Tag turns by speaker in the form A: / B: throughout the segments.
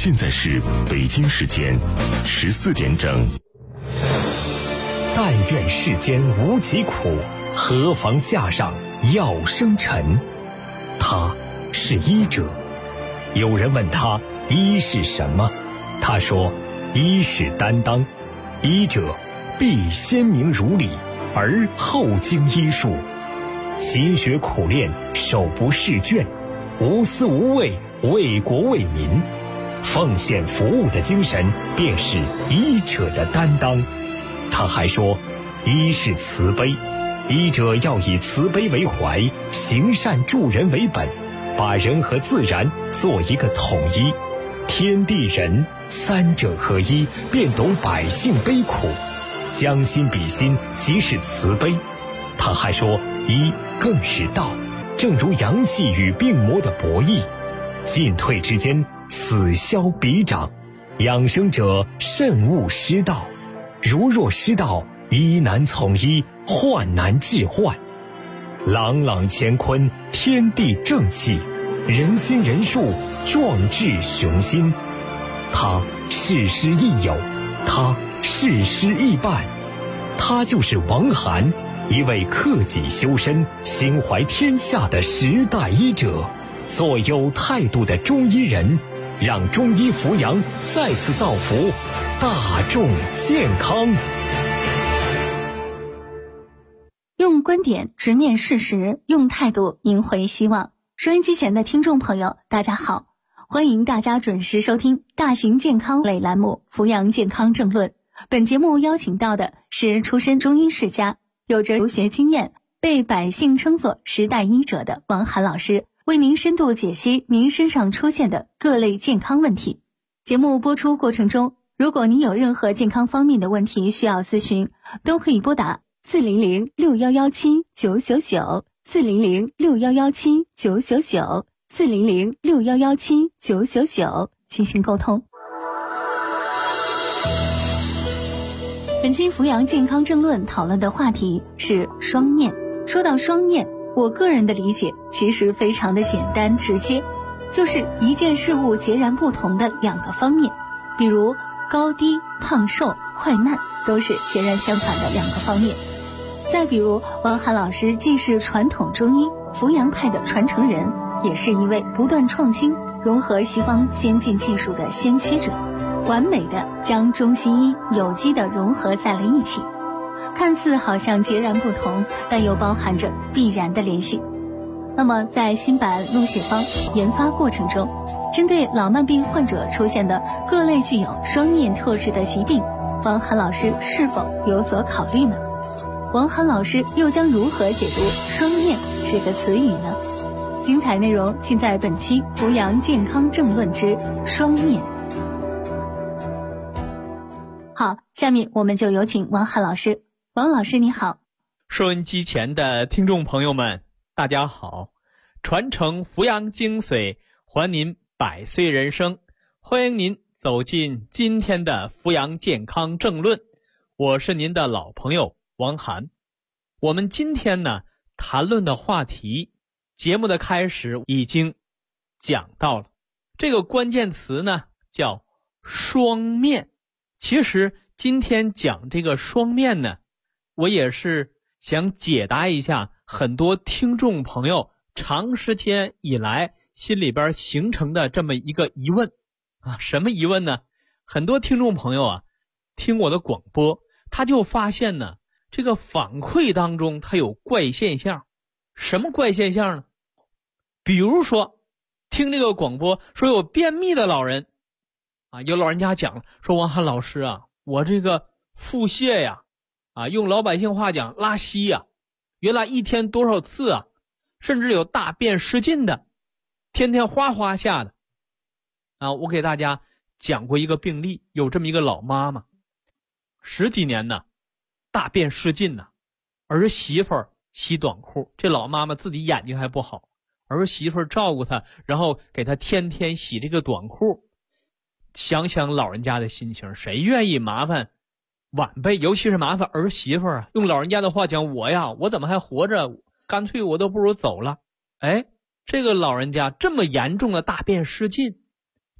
A: 现在是北京时间14点整。
B: 但愿世间无疾苦，何妨架上药生尘。他是医者。有人问他医是什么，他说医是担当，医者必先明如理，而后经医术，勤学苦练，手不释卷，无私无畏，为国为民，奉献服务的精神便是医者的担当。他还说医是慈悲，医者要以慈悲为怀，行善助人为本，把人和自然做一个统一，天地人三者合一，便懂百姓悲苦，将心比心，即是慈悲。他还说医更是道，正如阳气与病魔的博弈，进退之间，此消彼长，养生者慎勿失道，如若失道，医难从医，患难治患。朗朗乾坤，天地正气，人心人术，壮志雄心。他事师亦友，他事师亦伴，他就是王涵，一位克己修身、心怀天下的时代医者，做有态度的中医人，让中医扶阳再次造福大众健康。
C: 用观点直面事实，用态度赢回希望。收音机前的听众朋友，大家好，欢迎大家准时收听大型健康类栏目《扶阳健康政论》。本节目邀请到的是出身中医世家，有着留学经验，被百姓称作时代医者的王涵老师，为您深度解析您身上出现的各类健康问题。节目播出过程中，如果您有任何健康方面的问题需要咨询，都可以拨打400-6117-999 400-6117-999 400-6117-999进行沟通。本期扶阳健康政论讨论的话题是双面。说到双面，我个人的理解其实非常的简单直接，就是一件事物截然不同的两个方面，比如高低、胖瘦、快慢都是截然相反的两个方面。再比如王涵老师既是传统中医扶阳派的传承人，也是一位不断创新、融合西方先进技术的先驱者，完美的将中西医有机的融合在了一起，看似好像截然不同，但又包含着必然的联系。那么在新版陆血方研发过程中，针对老慢病患者出现的各类具有双面特质的疾病，王涵老师是否有所考虑呢？王涵老师又将如何解读双面这个词语呢？精彩内容尽在本期扶阳健康政论之双面。好，下面我们就有请王涵老师。王老师你好。
D: 收音机前的听众朋友们大家好，传承扶阳精髓，还您百岁人生，欢迎您走进今天的扶阳健康政论，我是您的老朋友王涵。我们今天呢谈论的话题，节目的开始已经讲到了，这个关键词呢叫双面。其实今天讲这个双面呢，我也是想解答一下很多听众朋友长时间以来心里边形成的这么一个疑问啊。什么疑问呢？很多听众朋友啊听我的广播，他就发现呢这个反馈当中它有怪现象。什么怪现象呢？比如说听这个广播说有便秘的老人啊，有老人家讲说，王涵老师啊，我这个腹泻呀用老百姓话讲拉稀呀，原来一天多少次啊，甚至有大便失禁的，天天哗哗下的啊。我给大家讲过一个病例，有这么一个老妈妈，10几年呢大便失禁呢，儿媳妇洗短裤，这老妈妈自己眼睛还不好，儿媳妇照顾她，然后给她天天洗这个短裤。想想老人家的心情，谁愿意麻烦晚辈，尤其是麻烦儿媳妇啊？用老人家的话讲，我怎么还活着，干脆我都不如走了。哎，这个老人家这么严重的大便失禁，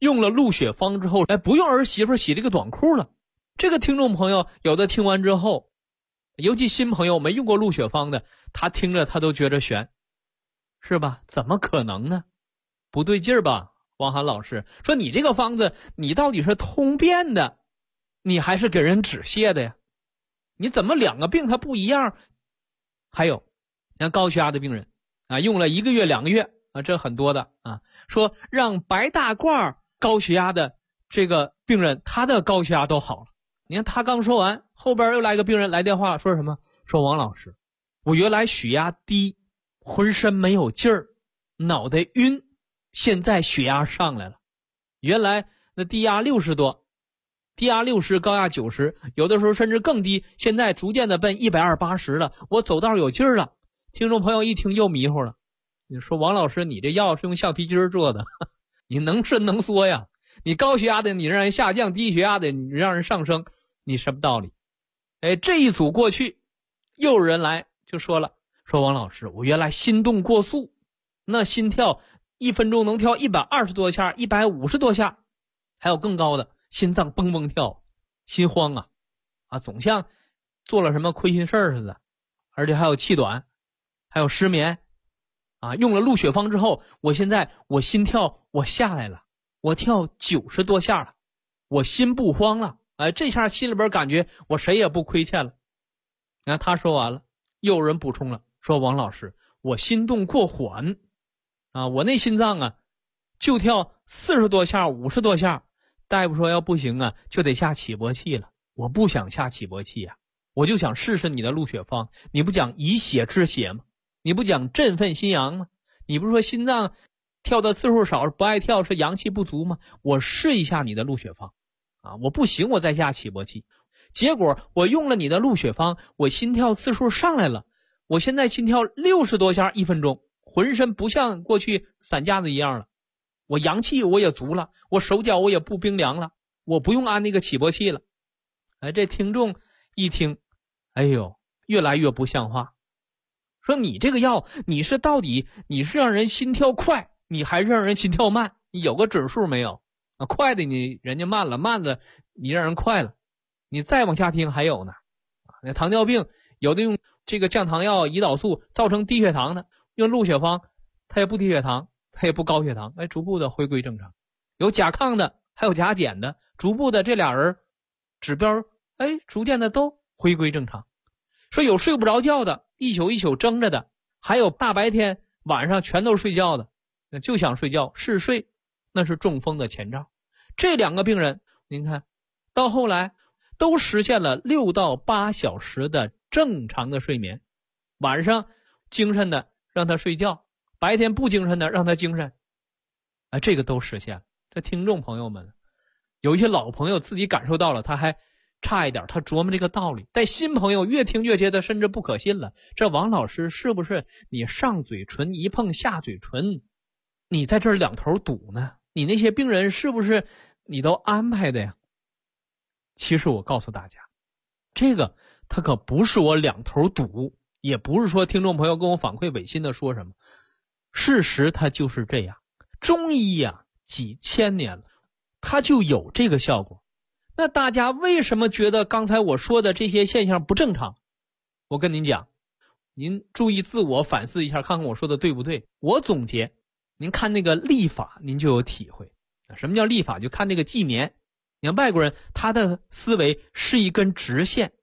D: 用了鹿血芳之后，不用儿媳妇洗这个短裤了。这个听众朋友有的听完之后，尤其新朋友没用过鹿血芳的，他听着他都觉着悬，是吧？怎么可能呢？不对劲儿吧？王涵老师说，你这个方子你到底是通便的，你还是给人止泻的呀？你怎么两个病它不一样？还有像高血压的病人啊，用了1个月2个月啊，这很多的啊，说让白大褂高血压的这个病人他的高血压都好了。你看他刚说完，后边又来个病人来电话说什么？说王老师，我原来血压低，浑身没有劲儿，脑袋晕，现在血压上来了。原来那低压60多，低压60，高压90，有的时候甚至更低，现在逐渐的奔120、80了，我走道有劲儿了。听众朋友一听又迷糊了，你说王老师，你这药是用橡皮筋做的，你能伸能缩呀？你高血压的你让人下降，低血压的你让人上升，你什么道理？这一组过去，又有人来就说了，说王老师，我原来心动过速，那心跳1分钟能跳120多下，150多下，还有更高的，心脏蹦蹦跳，心慌啊，总像做了什么亏心事儿似的，而且还有气短，还有失眠啊。用了鹿血芳之后，我现在我心跳我下来了，我跳90多下了，我心不慌了，这下心里边感觉我谁也不亏欠了。然后他说完了，又有人补充了，说王老师，我心动过缓啊，我那心脏啊就跳40多下50多下，大夫说要不行啊就得下起搏器了，我不想下起搏器啊，我就想试试你的鹿血芳。你不讲以血治血吗？你不讲振奋心阳吗？你不是说心脏跳的次数少不爱跳是阳气不足吗？我试一下你的鹿血芳啊，我不行我再下起搏器。结果我用了你的鹿血芳，我心跳次数上来了，我现在心跳60多下1分钟，浑身不像过去散架子一样了，我阳气我也足了，我手脚我也不冰凉了，我不用安那个起搏器了。这听众一听，哎呦，越来越不像话，说你这个药你是到底你是让人心跳快，你还是让人心跳慢？你有个准数没有啊？快的你人家慢了，慢的你让人快了。你再往下听还有呢，那糖尿病有的用这个降糖药胰岛素造成低血糖的，用鹿血芳它也不低血糖，它也不高血糖，逐步的回归正常。有甲亢的还有甲减的，逐步的这俩人指标逐渐的都回归正常。说有睡不着觉的，一宿一宿睁着的，还有大白天晚上全都睡觉的，就想睡觉嗜睡，那是中风的前兆。这两个病人您看到后来都实现了6到8小时的正常的睡眠，晚上精神的让他睡觉，白天不精神的让他精神，这个都实现了。这听众朋友们，有一些老朋友自己感受到了，他还差一点，他琢磨这个道理。但新朋友越听越觉得甚至不可信了，这王老师是不是你上嘴唇一碰下嘴唇，你在这儿两头堵呢？你那些病人是不是你都安排的呀？其实我告诉大家，这个他可不是我两头堵，也不是说听众朋友跟我反馈违心的说什么，事实它就是这样。中医呀，几千年了，它就有这个效果。那大家为什么觉得刚才我说的这些现象不正常？我跟您讲，您注意自我反思一下，看看我说的对不对。我总结，您看那个历法您就有体会。什么叫历法？就看这个纪年。你看外国人他的思维是一根直线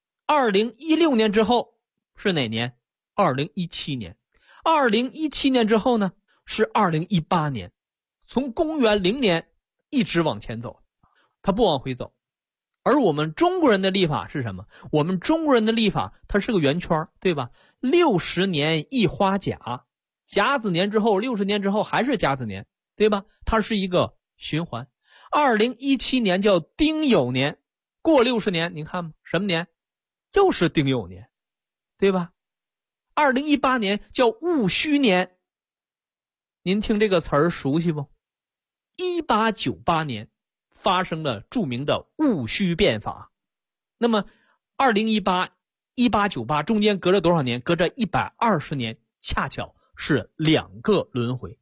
D: ，2016年之后是哪年？2017年。2017年之后呢是2018年，从公元0年一直往前走，他不往回走。而我们中国人的历法是什么？我们中国人的历法它是个圆圈，对吧？60年一花甲，甲子年之后60年之后还是甲子年，对吧？它是一个循环。2017年叫丁酉年，过60年你看什么年？又是丁酉年，对吧？2018年叫戊戌年，您听这个词儿熟悉不？1898年发生了著名的戊戌变法。那么2018、1898中间隔着多少年？隔着120年，恰巧是2个轮回。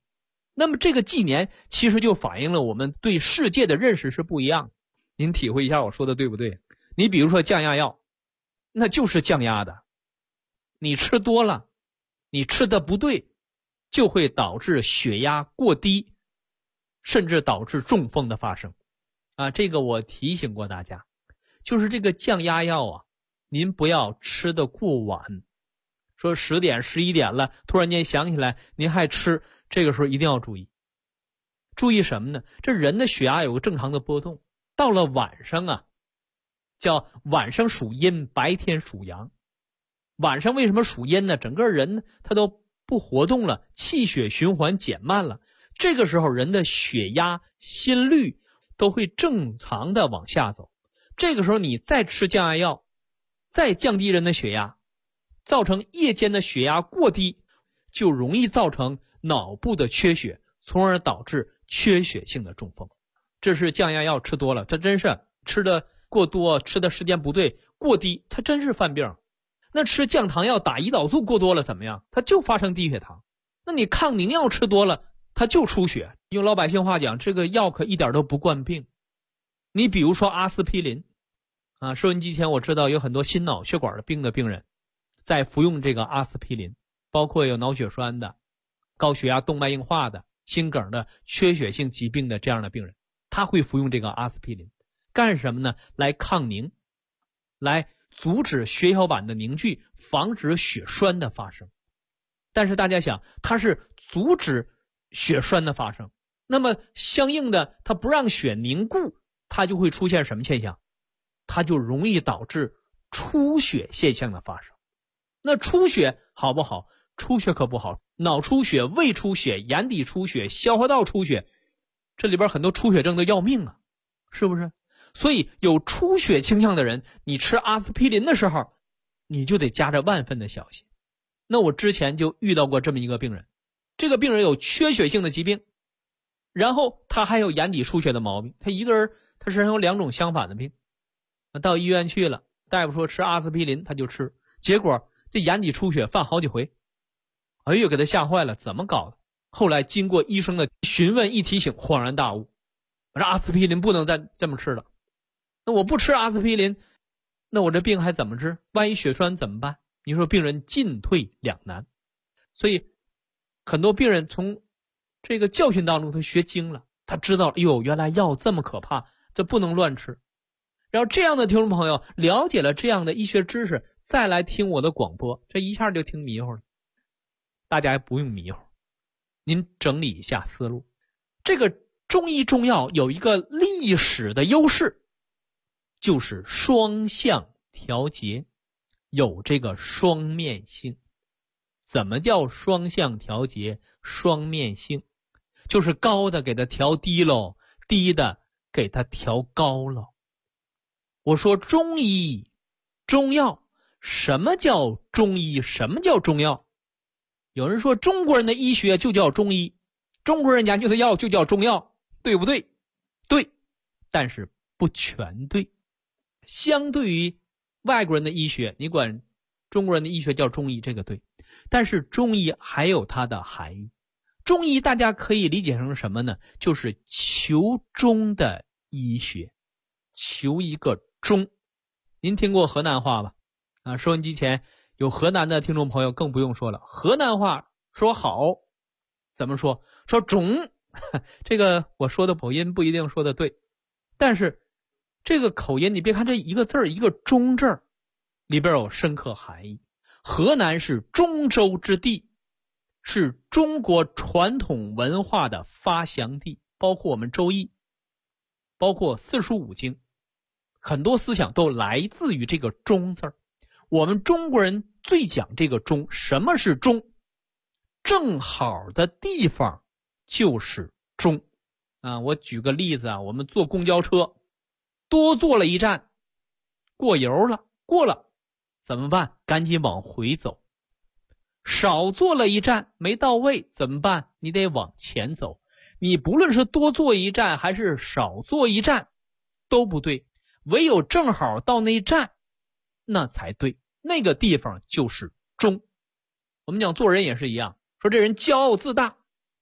D: 那么这个纪年其实就反映了我们对世界的认识是不一样的。您体会一下我说的对不对？你比如说降压药，那就是降压的，你吃多了，你吃的不对，就会导致血压过低，甚至导致中风的发生啊。这个我提醒过大家，就是这个降压药啊，您不要吃的过晚，说10点11点了，突然间想起来您还吃，这个时候一定要注意。注意什么呢？这人的血压有个正常的波动，到了晚上啊，叫晚上属阴，白天属阳。晚上为什么属阴呢？整个人他都不活动了，气血循环减慢了，这个时候人的血压、心率都会正常的往下走。这个时候你再吃降压药，再降低人的血压，造成夜间的血压过低，就容易造成脑部的缺血，从而导致缺血性的中风。这是降压药吃多了，它真是吃的过多，吃的时间不对，过低，它真是犯病。那吃降糖药、打胰岛素过多了怎么样？它就发生低血糖。那你抗凝药吃多了，它就出血。用老百姓话讲，这个药可一点都不惯病。你比如说阿司匹林啊，收音机前我知道有很多心脑血管的病人在服用这个阿司匹林，包括有脑血栓的、高血压、动脉硬化的、心梗的、缺血性疾病的这样的病人，他会服用这个阿司匹林干什么呢？来抗凝，来阻止血小板的凝聚，防止血栓的发生。但是大家想，它是阻止血栓的发生，那么相应的它不让血凝固，它就会出现什么现象？它就容易导致出血现象的发生。那出血好不好？出血可不好，脑出血、胃出血、眼底出血、消化道出血，这里边很多出血症都要命啊，是不是？所以有出血倾向的人，你吃阿司匹林的时候，你就得加着万分的小心。那我之前就遇到过这么一个病人，这个病人有缺血性的疾病，然后他还有眼底出血的毛病，他一个人他身上有2种相反的病。到医院去了，大夫说吃阿司匹林，他就吃，结果这眼底出血犯好几回，哎呦，给他吓坏了，怎么搞的？后来经过医生的询问一提醒，恍然大悟，我说阿司匹林不能再这么吃了。那我不吃阿司匹林，那我这病还怎么治？万一血栓怎么办？你说病人进退两难。所以很多病人从这个教训当中他学精了，他知道哟，原来药这么可怕，这不能乱吃。然后这样的听众朋友了解了这样的医学知识，再来听我的广播，这一下就听迷糊了。大家还不用迷糊，您整理一下思路。这个中医中药有一个历史的优势，就是双向调节，有这个双面性。怎么叫双向调节、双面性？就是高的给它调低喽，低的给它调高喽。我说中医、中药，什么叫中医？什么叫中药？有人说中国人的医学就叫中医，中国人研究的药就叫中药，对不对？对，但是不全对。相对于外国人的医学，你管中国人的医学叫中医，这个对，但是中医还有它的含义。中医大家可以理解成什么呢？就是求中的医学，求一个中。您听过河南话吧？啊，收音机前有河南的听众朋友更不用说了，河南话说好怎么说？说中，这个我说的口音不一定说的对，但是这个口音你别看这一个字儿，一个中字儿里边有深刻含义。河南是中州之地，是中国传统文化的发祥地，包括我们周易，包括四书五经，很多思想都来自于这个中字儿。我们中国人最讲这个中。什么是中？正好的地方就是中啊。我举个例子啊，我们坐公交车多坐了一站，过油了，过了怎么办？赶紧往回走。少坐了一站，没到位怎么办？你得往前走。你不论是多坐一站还是少坐一站都不对，唯有正好到那一站那才对，那个地方就是中。我们讲做人也是一样，说这人骄傲自大，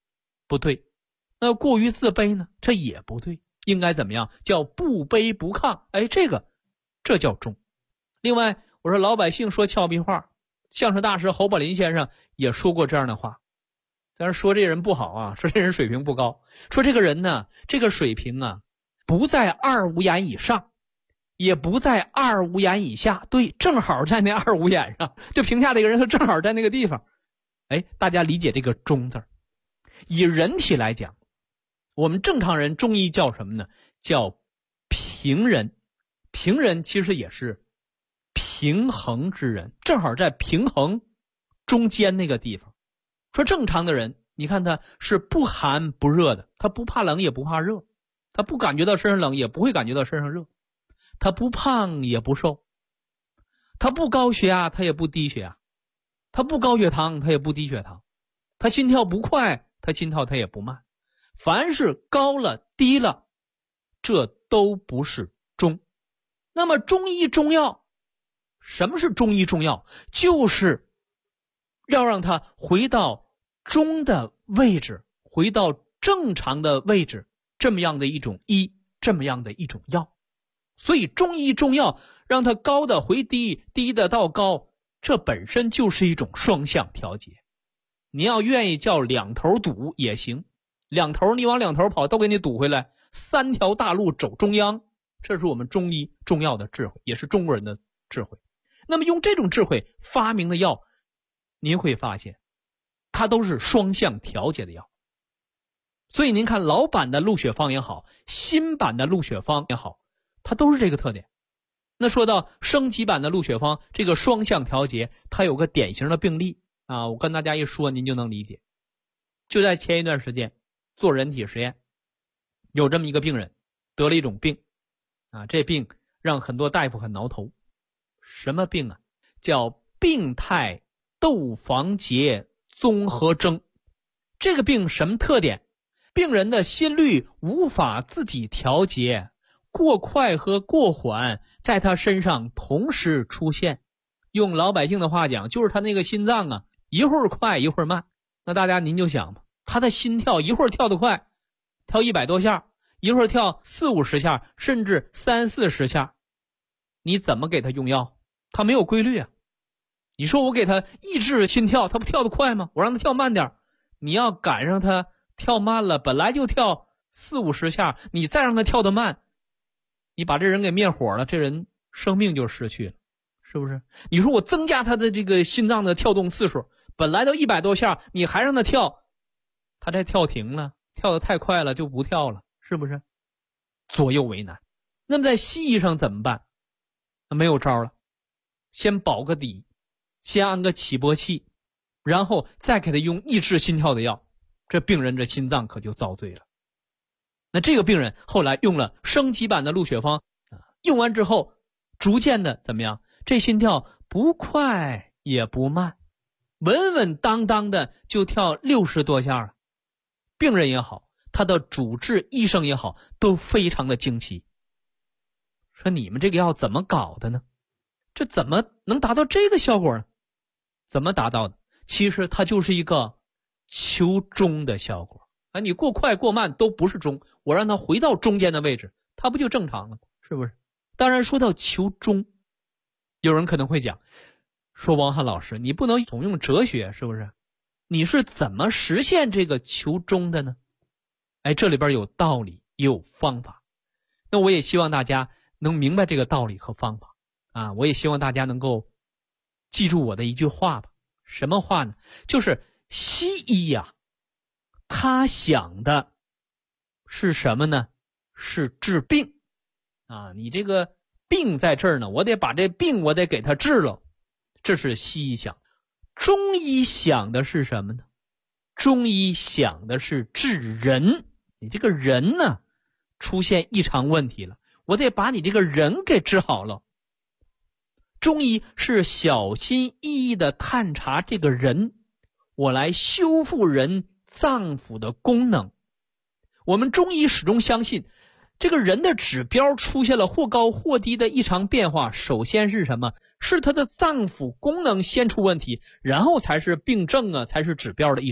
D: 不对。那过于自卑呢？这也不对。应该怎么样？叫不卑不亢。这叫中。另外，我说老百姓说俏皮话，相声大师侯宝林先生也说过这样的话。但是说这人不好啊，说这人水平不高，说这个人呢，这个水平啊，不在二五眼以上，也不在二五眼以下，对，正好在那二五眼上，就评价这个人，他正好在那个地方。大家理解这个中字。以人体来讲，我们正常人中医叫什么呢？叫平人。平人其实也是平衡之人，正好在平衡中间那个地方。说正常的人，你看他是不寒不热的，他不怕冷也不怕热，他不感觉到身上冷也不会感觉到身上热，他不胖也不瘦，他不高血压他也不低血压，他不高血糖他也不低血糖，他心跳不快他心跳他也不慢。凡是高了低了，这都不是中。那么中医中药，什么是中医中药？就是要让它回到中的位置，回到正常的位置，这么样的一种医，这么样的一种药。所以中医中药让它高的回低，低的到高，这本身就是一种双向调节。你要愿意叫两头堵也行，两头你往两头跑都给你堵回来，三条大路走中央，这是我们中医中药的智慧，也是中国人的智慧。那么用这种智慧发明的药，您会发现它都是双向调节的药。所以您看老版的鹿血方也好，新版的鹿血方也好，它都是这个特点。那说到升级版的鹿血方，这个双向调节它有个典型的病例啊，我跟大家一说您就能理解。就在前一段时间做人体实验，有这么一个病人得了一种病啊，这病让很多大夫很挠头。什么病啊？叫病态窦房结综合征。这个病什么特点？病人的心率无法自己调节，过快和过缓在他身上同时出现。用老百姓的话讲，就是他那个心脏啊，一会儿快一会儿慢。那大家您就想吧，他的心跳一会儿跳得快，跳100多下，一会儿跳40-50下，甚至30-40下，你怎么给他用药？他没有规律啊。你说我给他抑制心跳，他不跳得快吗？我让他跳慢点，你要赶上他跳慢了，本来就跳40-50下，你再让他跳得慢，你把这人给灭火了，这人生命就失去了，是不是？你说我增加他的这个心脏的跳动次数，本来都100多下，你还让他跳，他这跳停了，跳得太快了就不跳了，是不是？左右为难。那么在西医上怎么办？没有招了，先保个底，先安个起搏器，然后再给他用抑制心跳的药，这病人这心脏可就遭罪了。那这个病人后来用了升级版的鹿血方，用完之后逐渐的怎么样？这心跳不快也不慢，稳稳当当的就跳60多下了。病人也好，他的主治医生也好，都非常的惊奇，说你们这个药怎么搞的呢？这怎么能达到这个效果呢？怎么达到的？其实它就是一个求中的效果啊！你过快过慢都不是中，我让它回到中间的位置，它不就正常了吗？是不是？当然说到求中，有人可能会讲，说王翰老师，你不能总用哲学，是不是？你是怎么实现这个求中的呢？这里边有道理，也有方法。那我也希望大家能明白这个道理和方法啊！我也希望大家能够记住我的一句话吧。什么话呢？就是西医呀，他想的是什么呢？是治病啊！你这个病在这儿呢，我得把这病我得给他治了，这是西医想。中医想的是什么呢？中医想的是治人。你这个人呢，出现异常问题了，我得把你这个人给治好了。中医是小心翼翼的探查这个人，我来修复人脏腑的功能。我们中医始终相信，这个人的指标出现了或高或低的异常变化，首先是什么？是他的脏腑功能先出问题，然后才是病症啊，才是指标的异常。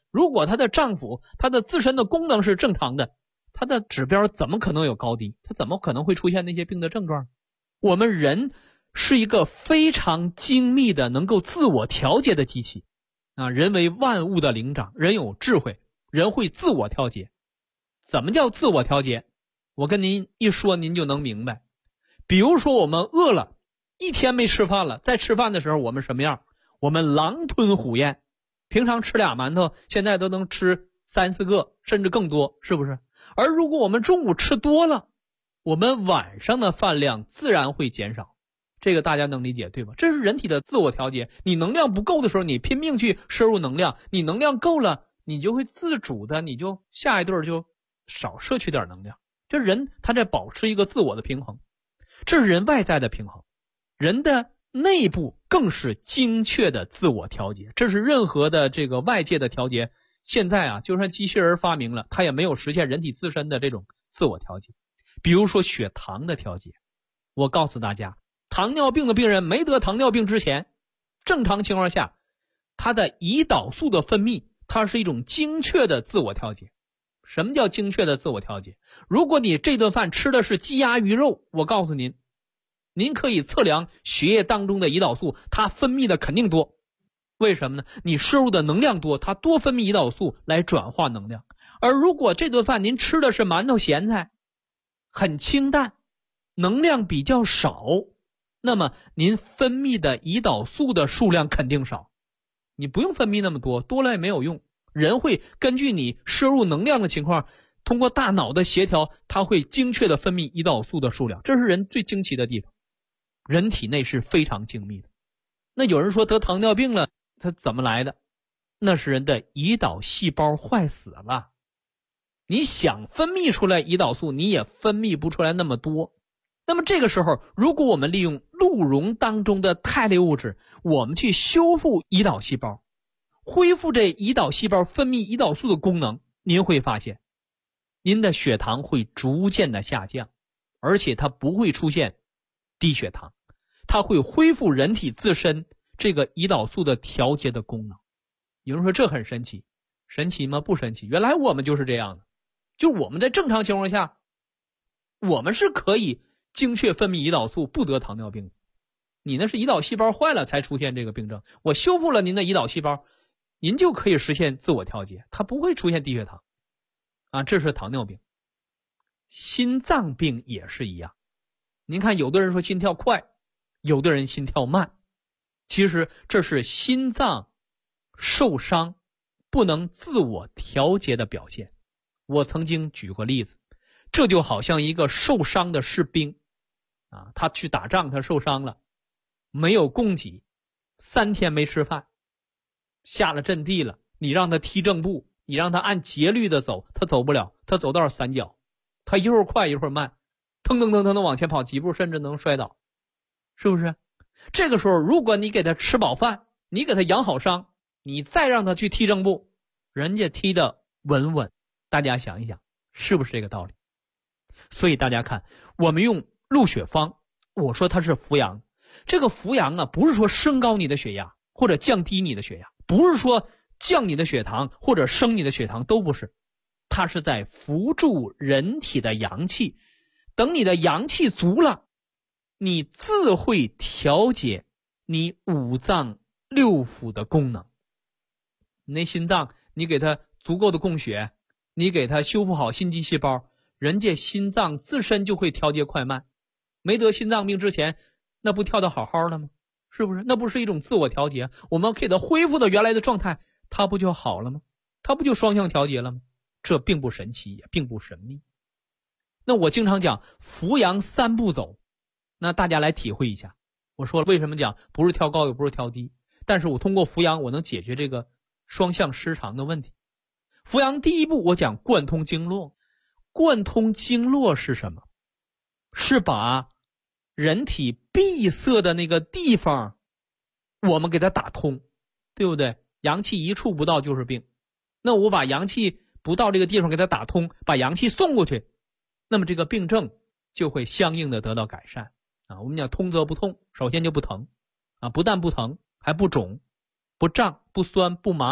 D: 如果她的脏腑，她的自身的功能是正常的，她的指标怎么可能有高低？她怎么可能会出现那些病的症状？我们人是一个非常精密的能够自我调节的机器啊！人为万物的灵长，人有智慧，人会自我调节。怎么叫自我调节？我跟您一说您就能明白。比如说我们饿了，一天没吃饭了，在吃饭的时候我们什么样？我们狼吞虎咽，平常吃俩馒头，现在都能吃3、4个甚至更多，是不是？而如果我们中午吃多了，我们晚上的饭量自然会减少，这个大家能理解对吧？这是人体的自我调节。你能量不够的时候，你拼命去摄入能量，你能量够了，你就会自主的，你就下一顿就少摄取点能量。这人他在保持一个自我的平衡，这是人外在的平衡。人的内部更是精确的自我调节，这是任何的这个外界的调节，现在啊，就算机器人发明了，它也没有实现人体自身的这种自我调节。比如说血糖的调节，我告诉大家，糖尿病的病人没得糖尿病之前，正常情况下，他的胰岛素的分泌，它是一种精确的自我调节。什么叫精确的自我调节？如果你这顿饭吃的是鸡鸭鱼肉，我告诉您，您可以测量血液当中的胰岛素，它分泌的肯定多。为什么呢？你摄入的能量多，它多分泌胰岛素来转化能量。而如果这顿饭您吃的是馒头咸菜，很清淡，能量比较少，那么您分泌的胰岛素的数量肯定少。你不用分泌那么多，多了也没有用。人会根据你摄入能量的情况，通过大脑的协调，它会精确的分泌胰岛素的数量，这是人最惊奇的地方。人体内是非常精密的。那有人说得糖尿病了，它怎么来的？那是人的胰岛细胞坏死了。你想分泌出来胰岛素，你也分泌不出来那么多。那么这个时候，如果我们利用鹿茸当中的肽类物质，我们去修复胰岛细胞，恢复这胰岛细胞分泌胰岛素的功能，您会发现您的血糖会逐渐的下降，而且它不会出现低血糖，它会恢复人体自身这个胰岛素的调节的功能。有人说这很神奇，神奇吗？不神奇，原来我们就是这样的。就我们在正常情况下，我们是可以精确分泌胰岛素，不得糖尿病。你那是胰岛细胞坏了才出现这个病症，我修复了您的胰岛细胞，您就可以实现自我调节，它不会出现低血糖啊。这是糖尿病。心脏病也是一样。您看，有的人说心跳快，有的人心跳慢，其实这是心脏受伤不能自我调节的表现。我曾经举过例子，这就好像一个受伤的士兵啊，他去打仗，他受伤了，没有供给，3天没吃饭，下了阵地了，你让他踢正步，你让他按节律的走，他走不了，他走道散脚，他一会儿快一会儿慢，腾腾腾腾的往前跑几步，甚至能摔倒，是不是？这个时候如果你给他吃饱饭，你给他养好伤，你再让他去踢正步，人家踢得稳稳。大家想一想，是不是这个道理？所以大家看，我们用鹿血方，我说它是扶阳。这个扶阳啊，不是说升高你的血压或者降低你的血压，不是说降你的血糖或者升你的血糖，都不是。它是在扶助人体的阳气，等你的阳气足了，你自会调节你五脏六腑的功能。你那心脏，你给它足够的供血，你给它修复好心肌细胞，人家心脏自身就会调节快慢。没得心脏病之前，那不跳得好好的吗？是不是？那不是一种自我调节？我们给它恢复到原来的状态，它不就好了吗？它不就双向调节了吗？这并不神奇，也并不神秘。那我经常讲扶阳3步走，那大家来体会一下。我说为什么讲不是跳高也不是跳低，但是我通过扶阳我能解决这个双向失常的问题。扶阳第一步我讲贯通经络。贯通经络是什么？是把人体闭塞的那个地方我们给它打通，对不对？阳气一处不到就是病，那我把阳气不到这个地方给它打通，把阳气送过去，那么这个病症就会相应的得到改善啊。我们讲通则不痛，首先就不疼啊，不但不疼，还不肿，不胀，不酸，不麻，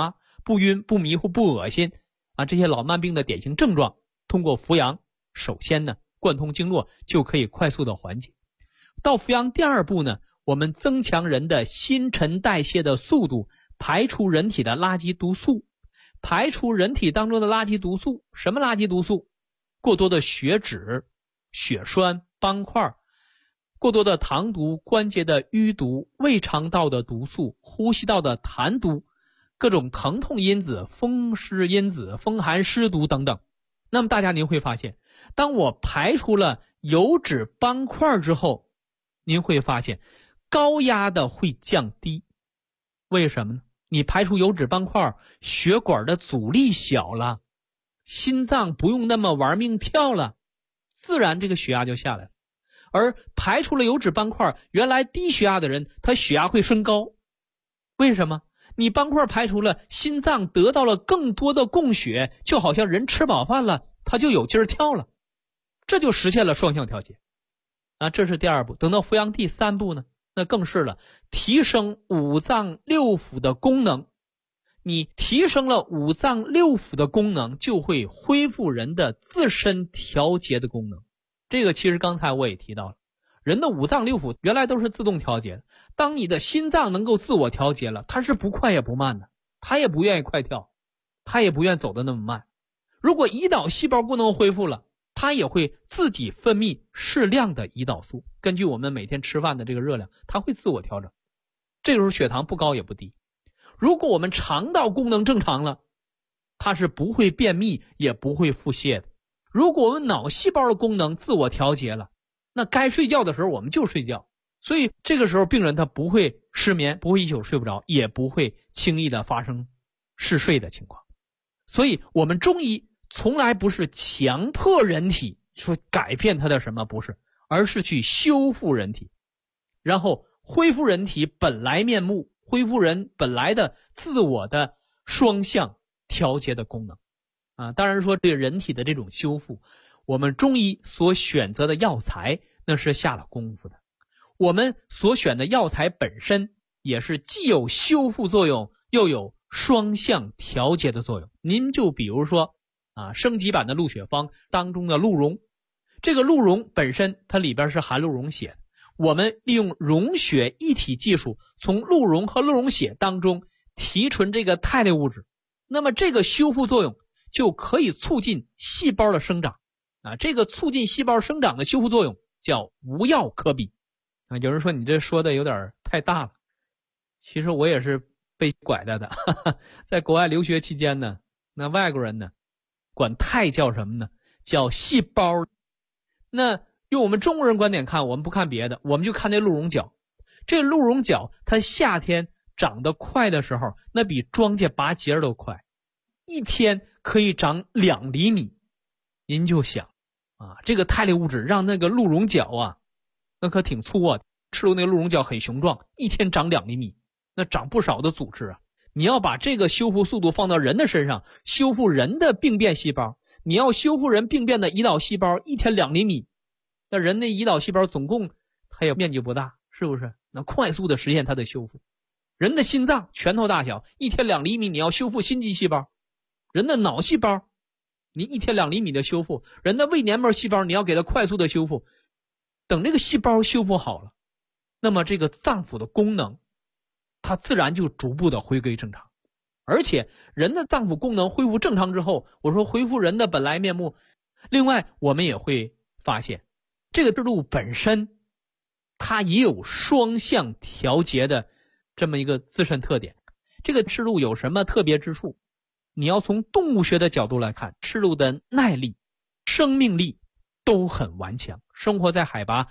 D: 不晕、不迷糊、不恶心这些老慢病的典型症状，通过扶阳，首先呢贯通经络就可以快速的缓解。到扶阳第二步呢，我们增强人的新陈代谢的速度，排除人体的垃圾毒素。排除人体当中的垃圾毒素，什么垃圾毒素？过多的血脂、血栓、斑块，过多的糖毒、关节的淤毒、胃肠道的毒素、呼吸道的痰毒，各种疼痛因子、风湿因子、风寒湿毒等等。那么大家您会发现，当我排除了油脂斑块之后，您会发现高压的会降低。为什么呢？你排除油脂斑块，血管的阻力小了，心脏不用那么玩命跳了，自然这个血压就下来了。而排除了油脂斑块，原来低血压的人，他血压会升高。为什么？你斑块排除了，心脏得到了更多的供血，就好像人吃饱饭了，他就有劲儿跳了，这就实现了双向调节这是第二步。等到扶阳第三步呢，那更是了，提升五脏六腑的功能。你提升了五脏六腑的功能，就会恢复人的自身调节的功能。这个其实刚才我也提到了，人的五脏六腑原来都是自动调节的。当你的心脏能够自我调节了，它是不快也不慢的，它也不愿意快跳，它也不愿走得那么慢。如果胰岛细胞功能恢复了，它也会自己分泌适量的胰岛素，根据我们每天吃饭的这个热量，它会自我调整。这个时候血糖不高也不低。如果我们肠道功能正常了，它是不会便秘也不会腹泻的。如果我们脑细胞的功能自我调节了，那该睡觉的时候我们就睡觉。所以这个时候病人他不会失眠，不会一宿睡不着，也不会轻易的发生嗜睡的情况。所以我们中医从来不是强迫人体说改变它的什么，不是，而是去修复人体，然后恢复人体本来面目，恢复人本来的自我的双向调节的功能当然说这个人体的这种修复，我们中医所选择的药材那是下了功夫的。我们所选的药材本身也是既有修复作用，又有双向调节的作用。您就比如说升级版的鹿血方当中的鹿茸，这个鹿茸本身它里边是含鹿茸血的，我们利用溶血一体技术，从鹿茸和鹿茸血当中提纯这个肽类物质，那么这个修复作用就可以促进细胞的生长这个促进细胞生长的修复作用叫无药可比有人说你这说的有点太大了，其实我也是被拐带的在国外留学期间呢，那外国人呢管肽叫什么呢？叫细胞。那用我们中国人观点看，我们不看别的，我们就看那鹿茸角。这鹿茸角它夏天长得快的时候，那比庄稼拔节都快，一天可以长2厘米。您就想这个肽类物质让那个鹿茸角那可挺粗吃了那个鹿茸角很雄壮，一天长2厘米，那长不少的组织你要把这个修复速度放到人的身上，修复人的病变细胞，你要修复人病变的胰岛细胞，一天2厘米，那人的胰岛细胞总共它也面积不大，是不是？那快速的实现它的修复。人的心脏拳头大小，一天2厘米，你要修复心肌细胞。人的脑细胞，你一天2厘米的修复。人的胃黏膜细胞，你要给它快速的修复。等这个细胞修复好了，那么这个脏腑的功能它自然就逐步的回归正常。而且人的脏腑功能恢复正常之后，我说恢复人的本来面目。另外我们也会发现，这个制度本身它也有双向调节的这么一个自身特点。这个赤鹿有什么特别之处？你要从动物学的角度来看，赤鹿的耐力、生命力都很顽强。生活在海拔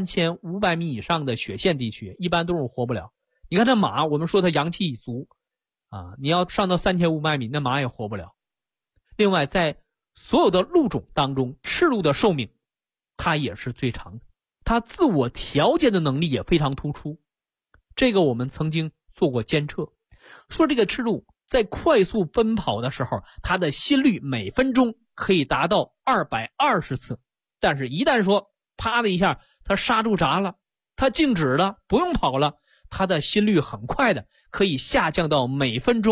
D: 3500米以上的雪线地区，一般动物活不了。你看这马，我们说它阳气足你要上到3500米，那马也活不了。另外在所有的鹿种当中，赤鹿的寿命它也是最长的，它自我调节的能力也非常突出。这个我们曾经做过监测，说这个赤鹿在快速奔跑的时候，它的心率每分钟可以达到220次，但是一旦说啪的一下它刹住闸了，它静止了，不用跑了，它的心率很快的可以下降到每分钟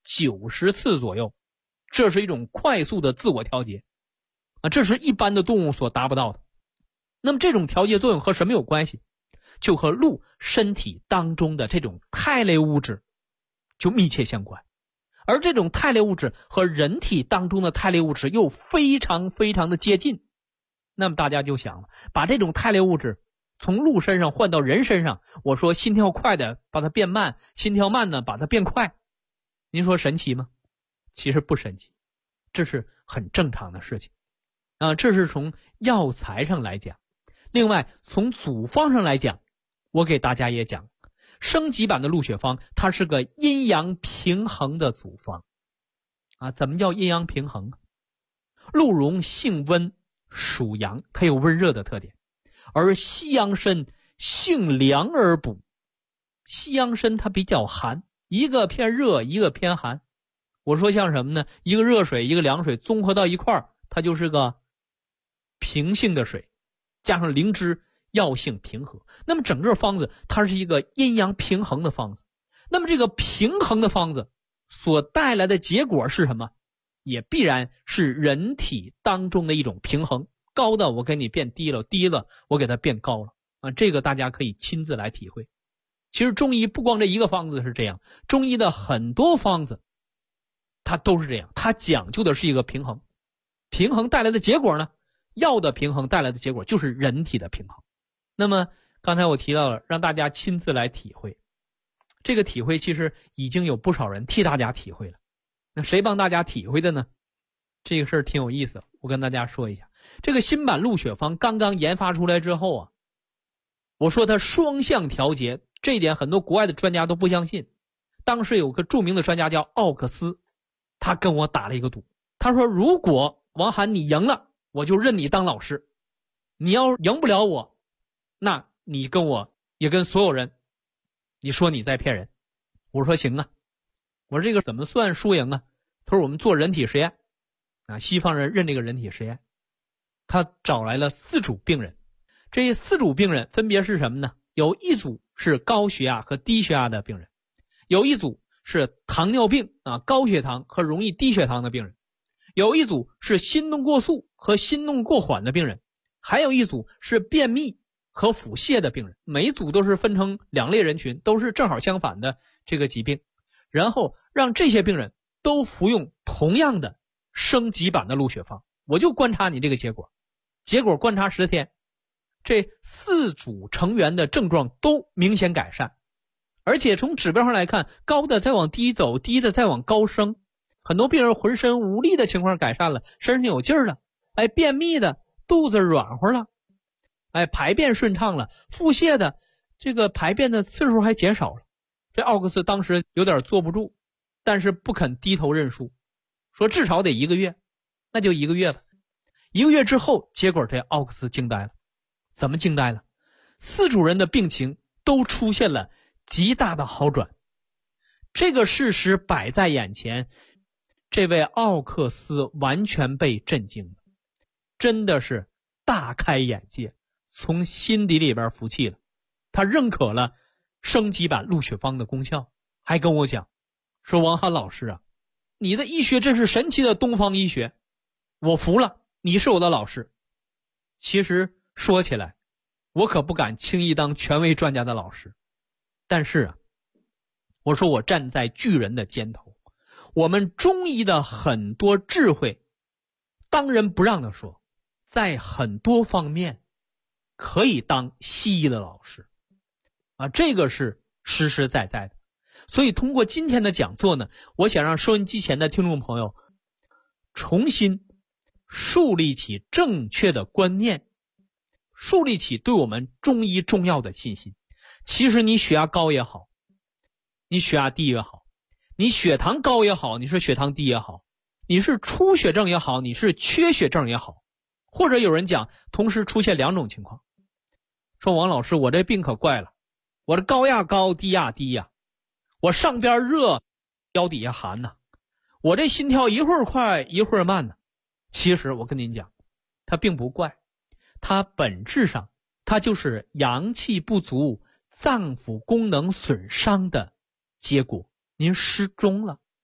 D: 90次左右，这是一种快速的自我调节这是一般的动物所达不到的。那么这种调节作用和什么有关系？就和鹿身体当中的这种肽类物质就密切相关，而这种肽类物质和人体当中的肽类物质又非常非常的接近。那么大家就想了，把这种肽类物质从鹿身上换到人身上，我说心跳快的把它变慢，心跳慢的把它变快，您说神奇吗？其实不神奇，这是很正常的事情这是从药材上来讲。另外从组方上来讲，我给大家也讲，升级版的鹿血方它是个阴阳平衡的组方怎么叫阴阳平衡呢？鹿茸性温属阳，它有温热的特点，而西洋参性凉而补。西洋参它比较寒，一个偏热一个偏寒，我说像什么呢？一个热水一个凉水综合到一块儿，它就是个平性的水，加上灵芝，药性平和。那么整个方子它是一个阴阳平衡的方子。那么这个平衡的方子所带来的结果是什么？也必然是人体当中的一种平衡，高的我给你变低了，低了我给它变高了这个大家可以亲自来体会。其实中医不光这一个方子是这样，中医的很多方子它都是这样，它讲究的是一个平衡。平衡带来的结果呢？药的平衡带来的结果就是人体的平衡。那么刚才我提到了让大家亲自来体会，这个体会其实已经有不少人替大家体会了。那谁帮大家体会的呢？这个事儿挺有意思，我跟大家说一下。这个新版鹿血方刚刚研发出来之后我说它双向调节，这一点很多国外的专家都不相信。当时有个著名的专家叫奥克斯，他跟我打了一个赌，他说如果王涵你赢了，我就认你当老师，你要赢不了我，那你跟我也跟所有人你说你在骗人。我说行我说这个怎么算输赢他说我们做人体实验西方人认这个人体实验，他找来了4组病人，这4组病人分别是什么呢？有一组是高血压和低血压的病人，有一组是糖尿病高血糖和容易低血糖的病人，有一组是心动过速和心动过缓的病人，还有一组是便秘和腹泻的病人。每一组都是分成2类人群，都是正好相反的这个疾病，然后让这些病人都服用同样的升级版的鹿血方，我就观察你这个结果。结果观察10天，这4组成员的症状都明显改善，而且从指标上来看，高的再往低走，低的再往高升。很多病人浑身无力的情况改善了，身上有劲儿了，便秘的肚子软和了，排便顺畅了，腹泻的这个排便的次数还减少了。这奥克斯当时有点坐不住，但是不肯低头认输，说至少得1个月，那就1个月吧。1个月之后，结果这奥克斯惊呆了。怎么惊呆了？4组人的病情都出现了极大的好转。这个事实摆在眼前，这位奥克斯完全被震惊了，真的是大开眼界，从心底里边服气了。他认可了升级版鹿血方的功效，还跟我讲说王涵老师你的医学真是神奇的东方医学，我服了，你是我的老师。其实说起来，我可不敢轻易当权威专家的老师，但是我说我站在巨人的肩头，我们中医的很多智慧，当仁不让的说，在很多方面可以当西医的老师这个是实实在在的。所以通过今天的讲座呢，我想让收音机前的听众朋友重新树立起正确的观念，树立起对我们中医中药的信心。其实你血压高也好，你血压低也好，你血糖高也好，你是血糖低也好，你是出血症也好，你是缺血症也好，或者有人讲同时出现2种情况，说王老师我这病可怪了，我这高压高低压低我上边热腰底下寒我这心跳一会儿快一会儿慢其实我跟您讲，它并不怪，它本质上它就是阳气不足，脏腑功能损伤的结果，您失中了。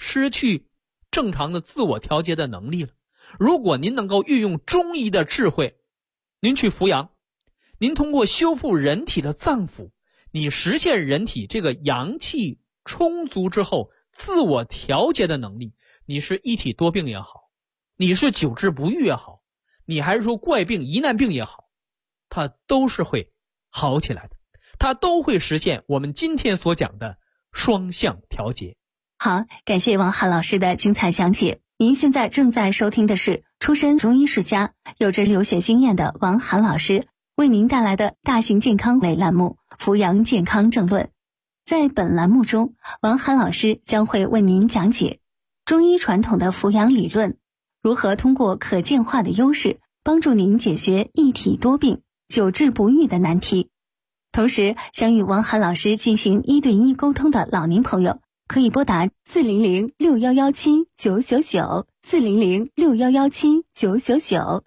D: 失去正常的自我调节的能力了。如果您能够运用中医的智慧，您去扶阳，您通过修复人体的脏腑，你实现人体这个阳气充足之后自我调节的能力，你是一体多病也好，你是久治不愈也好，你还是说怪病疑难病也好，它都是会好起来的，它都会实现我们今天所讲的双向调节。
C: 好，感谢王涵老师的精彩讲解。您现在正在收听的是出身中医世家、有着留学经验的王涵老师为您带来的大型健康类栏目《扶阳健康正论》。在本栏目中，王涵老师将会为您讲解中医传统的扶阳理论，如何通过可见化的优势帮助您解决一体多病、久治不愈的难题。同时，想与王涵老师进行1对1沟通的老年朋友，可以拨打4006117999400 4006117999400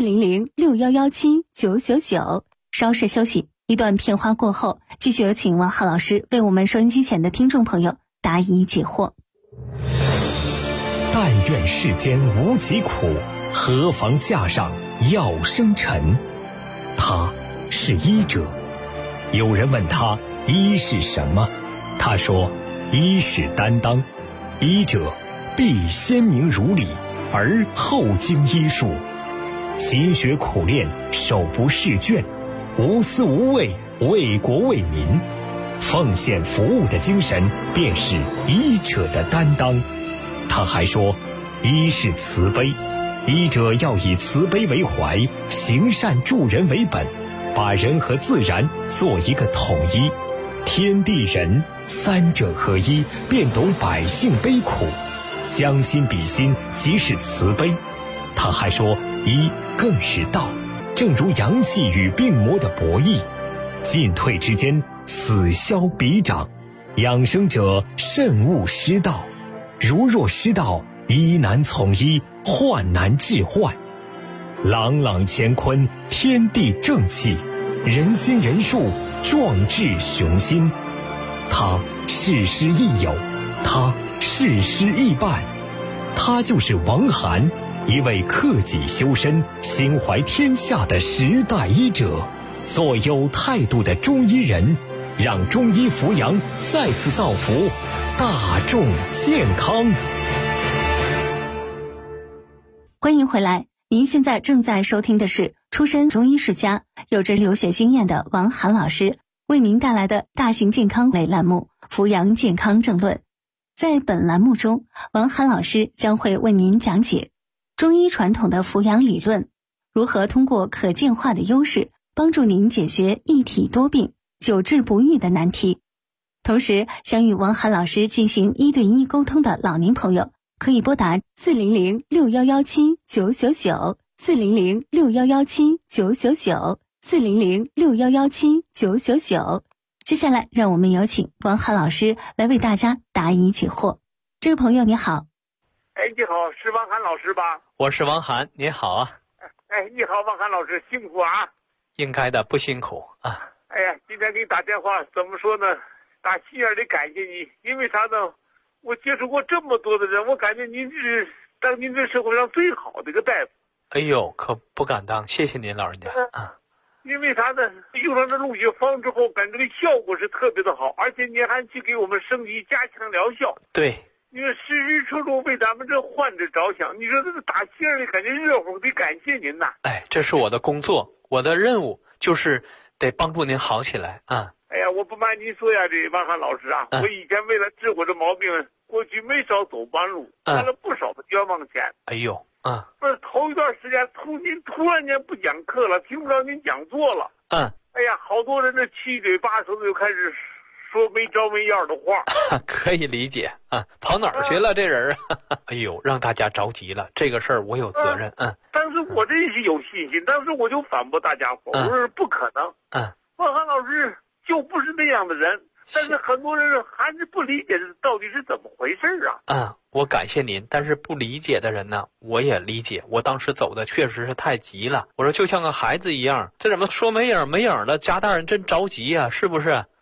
C: 40061179999。稍事休息，一段片花过后，继续有请王涵老师为我们收音机前的听众朋友答疑解惑。
B: 但愿世间无疾苦，何妨架上药生尘。他是医者。有人问他医是什么，他说医是担当，医者必先明如理，而后经医术，勤学苦练，手不释卷，无私无畏，为国为民，奉献服务的精神便是医者的担当。他还说医是慈悲，医者要以慈悲为怀，行善助人为本，把人和自然做一个统一，天地人三者合一，便懂百姓悲苦，将心比心，即是慈悲。他还说医更是道，正如阳气与病魔的博弈，进退之间，此消彼长，养生者慎勿失道，如若失道，医难从医，患难治患。朗朗乾坤，天地正气，人心人数，壮志雄心。他事师亦友，他事师亦伴，他就是王涵，一位克己修身、心怀天下的时代医者，做有态度的中医人，让中医扶阳再次造福大众健康。
C: 欢迎回来，您现在正在收听的是出身中医世家、有着留学经验的王涵老师为您带来的大型健康类栏目《扶阳健康正论》。在本栏目中，王涵老师将会为您讲解中医传统的扶阳理论，如何通过可见化的优势帮助您解决一体多病、久治不愈的难题。同时，想与王涵老师进行1对1沟通的老年朋友，可以拨打40061179999 40061179999 40061179999。接下来，让我们有请王涵老师来为大家答疑解惑。这位朋友你好。
E: 你好，是王涵老师吧？
D: 我是王涵，你好啊。
E: 你好，王涵老师，辛苦啊。
D: 应该的，不辛苦啊。
E: 今天给你打电话，怎么说呢？打心眼里感谢你，因为啥呢？我接触过这么多的人，我感觉您是当今这社会上最好的一个大夫。
D: 哎呦，可不敢当，谢谢您老人家啊。
E: 因为啥呢？用上这鹿血方之后，感觉这个效果是特别的好，而且您还去给我们升级加强疗效。
D: 对，
E: 因为时时处处为咱们这患者着想，你说这个打心里感觉热乎，得感谢您呐。
D: 这是我的工作，我的任务就是得帮助您好起来啊。
E: 我不瞒您说呀，这王涵老师啊，我以前为了治我这毛病，过去没少走弯路，花了不少的冤枉钱。不是头一段时间您突然间不讲课了，听不着您讲座了。好多人这七嘴八舌的就开始说没着没样的话。
D: 可以理解啊，跑哪儿去了这人啊？让大家着急了，这个事儿我有责任。
E: 当时我这是有信心，当时我就反驳大家伙，我说不可能。王涵老师就不是那样的人，但是很多人还是不理解这到底是怎么回事啊。
D: 我感谢您，但是不理解的人呢，我也理解。我当时走的确实是太急了，我说就像个孩子一样，这怎么说没影的，家大人真着急啊，是不是？
E: 是啊，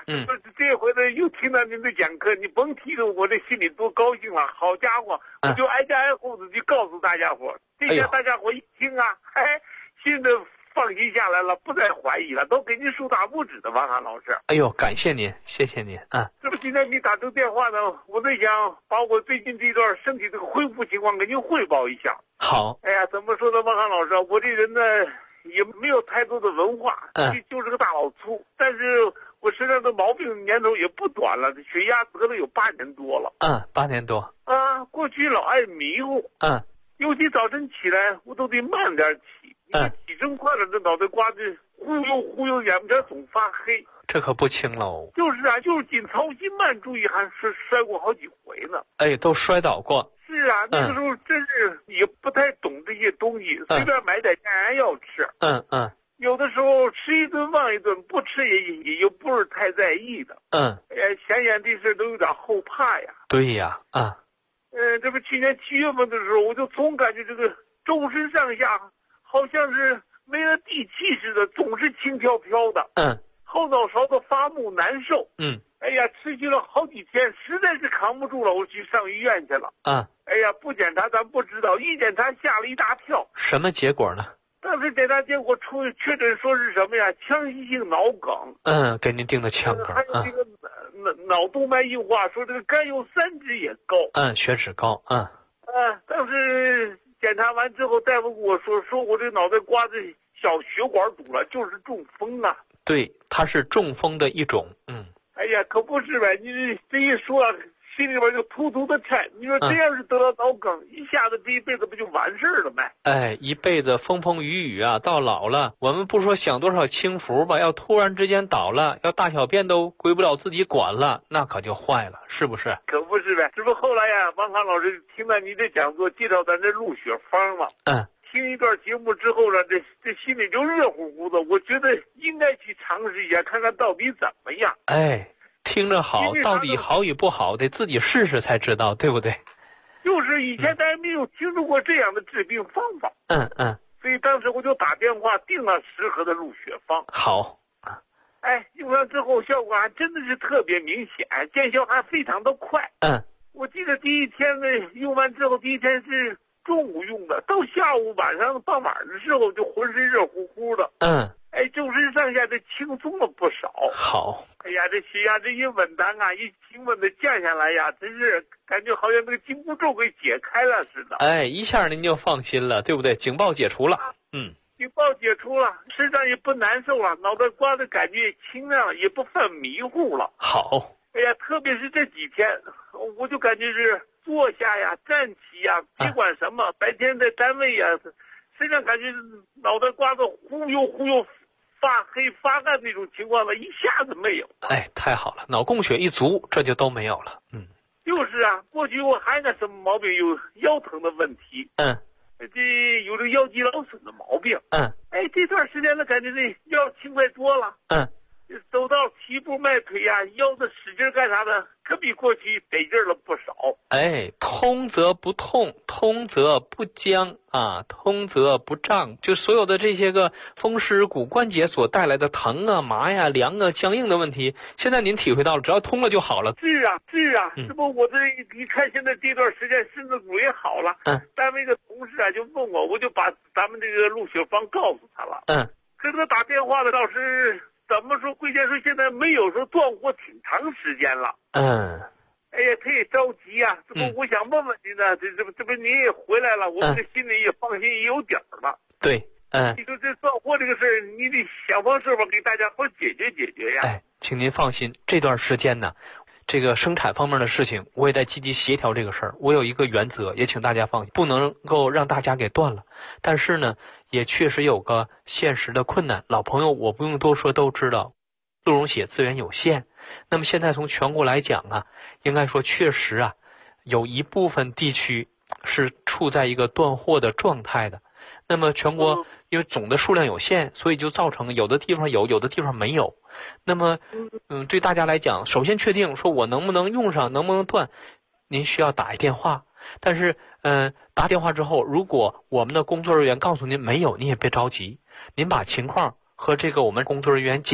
E: 这回呢又听到您的讲课，你甭提了，我这心里多高兴了。好家伙，我就挨家挨户的去告诉大家伙，这下大家伙一听啊，心里放心下来了，不再怀疑了，都给您竖大拇指的，王涵老师。
D: 哎呦，感谢您，谢谢您。
E: 这不今天你打这个电话呢，我在想把我最近这段身体这个恢复情况给您汇报一下。
D: 好。
E: 哎呀，怎么说呢，王涵老师，我这人呢也没有太多的文化，就是个大老粗，但是我身上的毛病年头也不短了，血压得了有8年多了。
D: 8年多。
E: 过去老爱迷糊。尤其早晨起来我都得慢点起。起身快了，这脑袋瓜子忽悠，眼前总发黑，
D: 这可不轻喽。
E: 就是啊，就是紧操心慢注意，还是摔过好几回呢。
D: 都摔倒过。
E: 是啊，那个时候真是也不太懂这些东西，随便买点降压药吃。有的时候吃一顿忘一顿，不吃也就不是太在意的。想想这事都有点后怕呀。
D: 对呀。
E: 这不去年7月份的时候，我就总感觉这个周身上下好像是没了地气似的，总是轻飘飘的。后脑勺子发木难受。持续了好几天，实在是扛不住了，我去上医院去了。不检查咱不知道，一检查吓了一大跳。
D: 什么结果呢？
E: 当时检查结果确诊说是什么呀？腔隙性脑梗。
D: 给您定的腔梗。
E: 还有这个脑动脉硬化，说这个甘油三酯也高。
D: 血脂高。
E: 当时检查完之后，大夫跟我说我这脑袋瓜子小血管堵了，就是中风啊。
D: 对，它是中风的一种。
E: 可不是呗，你这一说心里边就突突的颤。你说这要是得了脑梗，一下子这一辈子不就完事儿了呗？
D: 一辈子风风雨雨啊，到老了，我们不说享多少清福吧，要突然之间倒了，要大小便都归不了自己管了，那可就坏了，是不是？
E: 可不是呗，这不后来呀，王涵老师听到你的讲座，介绍咱这入血方了。听一段节目之后呢，这心里就热乎乎的，我觉得应该去尝试一下，看看到底怎么样。
D: 听着好，到底好与不好得自己试试才知道，对不对？
E: 就是以前咱也没有听说过这样的治病方法。所以当时我就打电话订了适合的入血方。
D: 好。
E: 用上之后效果还真的是特别明显，见效还非常的快。我记得第一天呢，用完之后第一天是中午用的，到下午晚上傍晚的时候就浑身热乎乎的。周身上下这轻松了不少。
D: 好。
E: 这血压这一稳当啊，一平稳的降下来呀，真是感觉好像那个紧箍咒给解开了似的。
D: 一下您就放心了，对不对？警报解除了。
E: 警报解除了，身上也不难受了，脑袋瓜子感觉也清亮了，也不犯迷糊了。
D: 好。
E: 特别是这几天，我就感觉是坐下呀、站起呀，别管什么，白天在单位呀，身上感觉脑袋瓜子忽悠发黑发干那种情况呢，一下子没有。
D: 太好了，脑供血一足，这就都没有了。
E: 就是啊，过去我还有什么毛病？有腰疼的问题。这有这腰肌劳损的毛病。这段时间呢，感觉这腰轻快多了。走到齐步迈腿呀，腰子使劲干啥的，可比过去得劲了不少。
D: 通则不痛，通则不僵通则不胀，就所有的这些个风湿骨关节所带来的疼啊、麻呀、凉啊、僵硬的问题，现在您体会到了，只要通了就好了。
E: 是啊，这不我这一看现在这段时间身子骨也好了。单位的同事就问我就把咱们这个入血方告诉他了。可是他打电话的倒是怎么说？贵先说现在没有说断货挺长时间了。他也着急呀。这不我想问问您呢，这不您也回来了，我们这心里也放心，也有底儿了。
D: 对。
E: 你说这断货这个事儿，你得想方设法给大家伙解决呀。
D: 请您放心，这段时间呢，这个生产方面的事情，我也在积极协调这个事儿。我有一个原则，也请大家放心，不能够让大家给断了。但是呢，也确实有个现实的困难。老朋友，我不用多说都知道，鹿茸血资源有限。那么现在从全国来讲啊，应该说确实有一部分地区是处在一个断货的状态的。那么全国因为总的数量有限，所以就造成有的地方有的地方没有。那么对大家来讲，首先确定说我能不能用上，能不能断，您需要打一电话。但是打电话之后，如果我们的工作人员告诉您没有，您也别着急，您把情况和这个我们工作人员讲，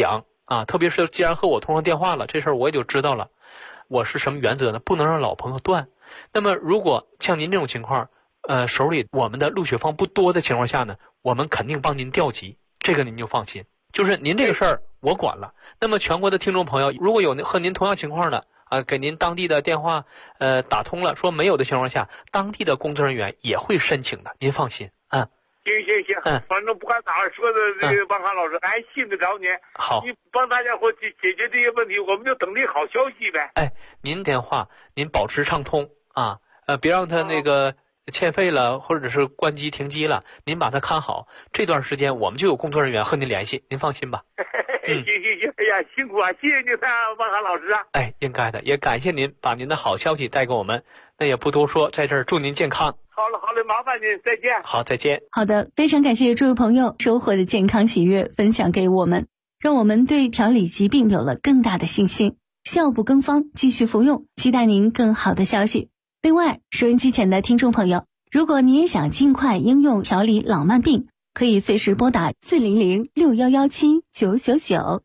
F: 啊，特别是既然和我通上电话了，这事儿我也就知道了。我是什么原则呢？不能让老朋友断。那么如果像您这种情况，手里我们的录血方不多的情况下呢，我们肯定帮您调集，这个您就放心。就是您这个事儿我管了。那么全国的听众朋友，如果有和您同样情况的给您当地的电话打通了，说没有的情况下，当地的工作人员也会申请的，您放心。
E: 行，反正不管咋说的，这个王涵老师，俺信得着你。
F: 好，
E: 你帮大家伙解决这些问题，我们就等你好消息呗。
F: 哎，您电话您保持畅通啊，别让他那个欠费了，或者是关机停机了，您把它看好。这段时间我们就有工作人员和您联系，您放心吧。
E: 行，哎呀，辛苦啊，谢谢您啊，王涵老师啊。
F: 哎，应该的，也感谢您把您的好消息带给我们。那也不多说，在这儿祝您健康。
E: 好了，麻烦您，再见。
F: 好，再见。
C: 好的，非常感谢这位朋友收获的健康喜悦分享给我们，让我们对调理疾病有了更大的信心。效不更方，继续服用，期待您更好的消息。另外，收音机前的听众朋友，如果你也想尽快应用调理老慢病，可以随时拨打400-6117-999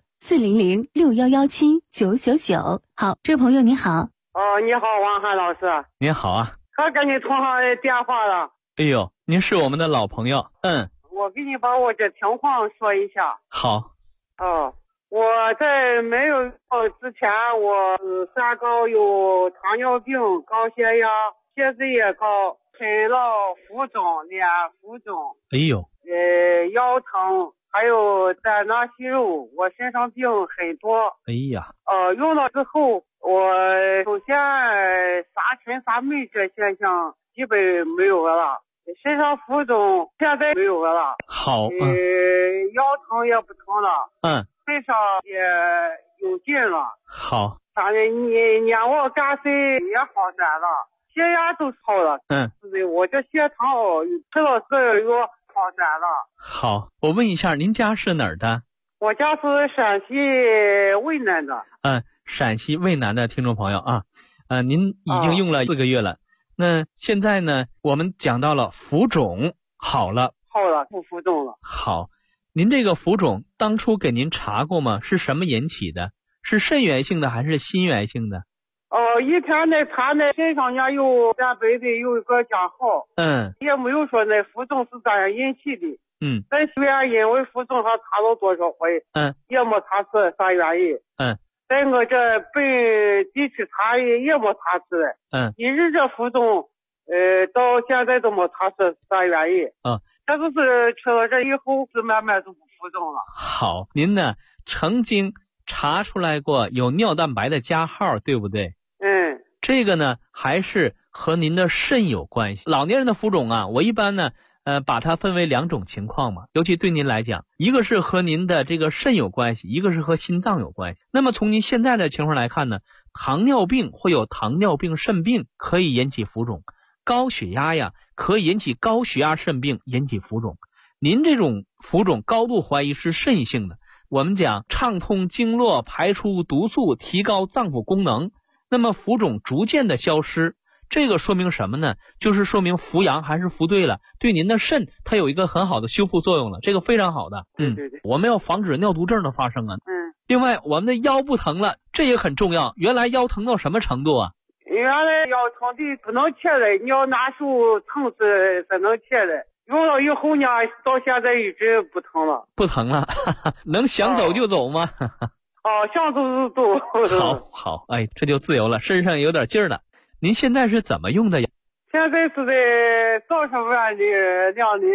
C: 400-6117-999。好，这位朋友你好。
G: 你好，王涵老师。
D: 您好啊。
G: 可跟你通上电话了。
D: 哎呦，您是我们的老朋友。
G: 我给你把我这情况说一下。
D: 好。
G: 我在没有之前，我三高，有糖尿病、高血压、血脂也高，腿老浮肿、脸浮肿。
D: 哎呦。
G: 腰疼，还有胆囊息肉，我身上病很多。
D: 哎呀。
G: 用了之后，我首先啥沉啥闷这现象基本没有了，身上浮肿现在没有了。
D: 好。
G: 腰疼也不疼了。身上也有劲了。
D: 好。
G: 反正你我肝肾也好点了，血压都好了。我这血糖吃了这又好点了。
D: 好，我问一下，您家是哪儿的？
G: 我家是陕西渭南的。
D: 陕西渭南的听众朋友啊，您已经用了4个月了。那现在呢，我们讲到了浮肿好了，
G: 不浮肿了。
D: 好，您这个浮肿当初给您查过吗？是什么引起的？是肾源性的还是心源性的？
G: 一天那查那身上也有咱本子有一个讲号。也没有说那浮肿是咋样引起的。但是原因为浮肿他查了多少回。也没查出来啥原因。在我这本地去查也没查出来。一直这浮肿到现在都没查出啥原因。这就是吃了这以后是慢慢就不浮肿了。
D: 好，您呢曾经查出来过有尿蛋白的加号，对不对？这个呢还是和您的肾有关系。老年人的浮肿啊，我一般呢把它分为2种情况嘛，尤其对您来讲，一个是和您的这个肾有关系，一个是和心脏有关系。那么从您现在的情况来看呢，糖尿病会有糖尿病肾病，可以引起浮肿；高血压呀，可以引起高血压肾病，引起浮肿。您这种浮肿高度怀疑是肾性的。我们讲畅通经络，排出毒素，提高脏腑功能。那么浮肿逐渐的消失，这个说明什么呢？就是说明扶阳还是扶对了，对您的肾它有一个很好的修复作用了，这个非常好的。
G: 对，
D: 我们要防止尿毒症的发生啊。另外我们的腰不疼了，这也很重要。原来腰疼到什么程度啊？
G: 原来腰疼的不能起来，你要拿手疼是才能起来。用了以后呢，到现在一直不疼了。
D: 不疼了，能想走就走吗？
G: 想走就走。
D: 好，哎，这就自由了，身上有点劲儿了。您现在是怎么用的呀？
G: 现在是在早上碗里2粒，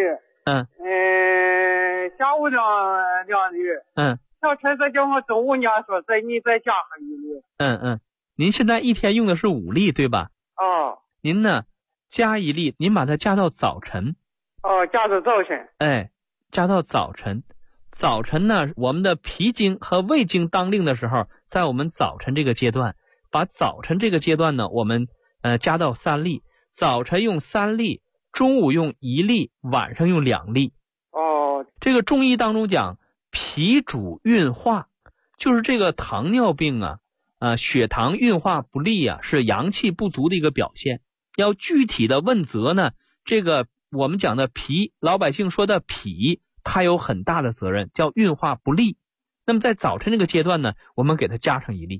G: 下午2粒，小陈子叫我中午呢说你再加上1粒。
D: 您现在一天用的是5粒对吧？您呢加1粒，您把它加到早晨。
G: 加到早晨。
D: 加到早晨。早晨呢，我们的脾经和胃经当令的时候，在我们早晨这个阶段，把早晨这个阶段呢，我们加到3粒，早晨用3粒，中午用1粒，晚上用2粒。这个中医当中讲脾主运化，就是这个糖尿病啊，血糖运化不利啊，是阳气不足的一个表现。要具体的问责呢，这个我们讲的脾，老百姓说的脾，它有很大的责任，叫运化不利。 那么在早晨这个阶段呢，我们给它加上1粒。